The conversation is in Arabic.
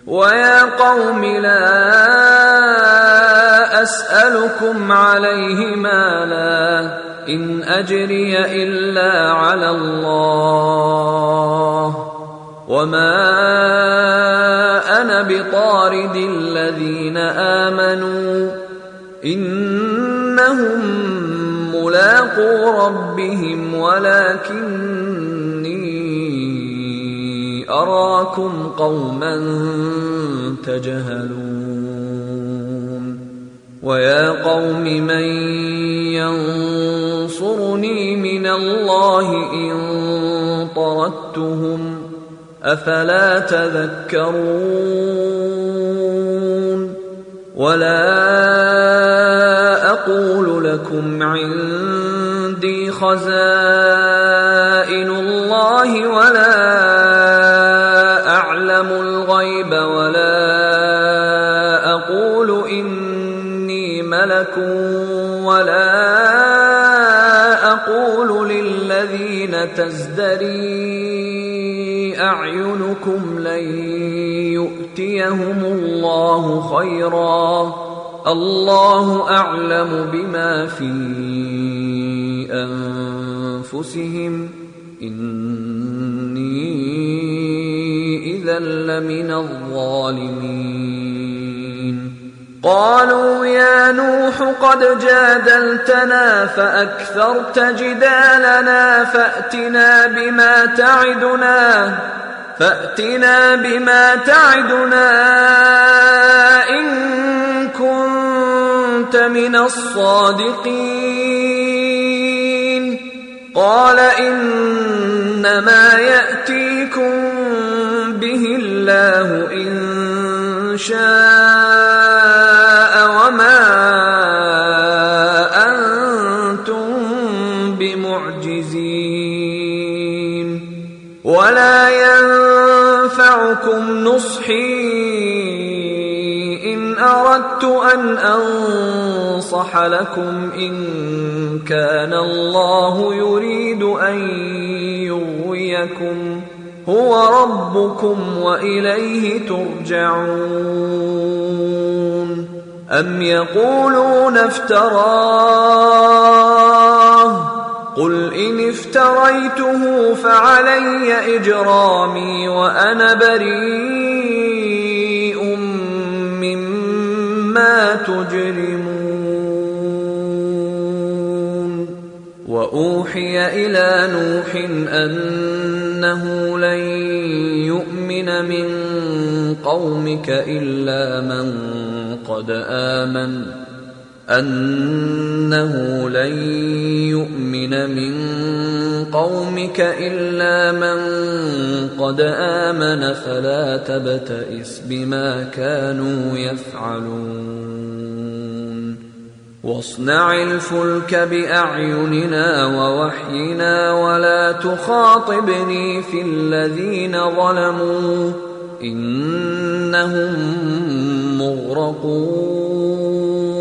ويا قوم لا أسألكم عليه مالا إن أجري إلا على الله وما أنا بطارد الذين آمنوا إنهم ملاقو ربهم ولكني أراكم قوما تجهلون ويا قوم من ينصرني من الله إن طردتهم أفلا تذكرون ولا أقول لكم عندي خزائن الله ولا أعلم الغيب ولا أقول إني ملك ولا أقول للذين تزدري أعينكم لن يؤتيهم الله خيرا الله أعلم بما في أنفسهم إني إذا لمن الظالمين قالوا يا نوح قد جادلتنا فأكثرت جدالنا فأتنا بما تعدنا إن كنت من الصادقين قال إنما يأتيكم به الله إن شاء وما أنتم بمعجزين ولا ينفعكم نصحي إن أردت أن أنصح لكم إن كان الله يريد أن يغويكم هو ربكم وإليه ترجعون أم يقولون افتراه قل إن افتريته فعلي إجرامي وأنا بريء مما تجرمون وأوحي إلى نوح أنه لن يؤمن من قومك إلا من قد آمن فلا تبتئس بما كانوا يفعلون واصنع الفلك بأعيننا ووحينا ولا تخاطبني في الذين ظلموا إنهم مغرقون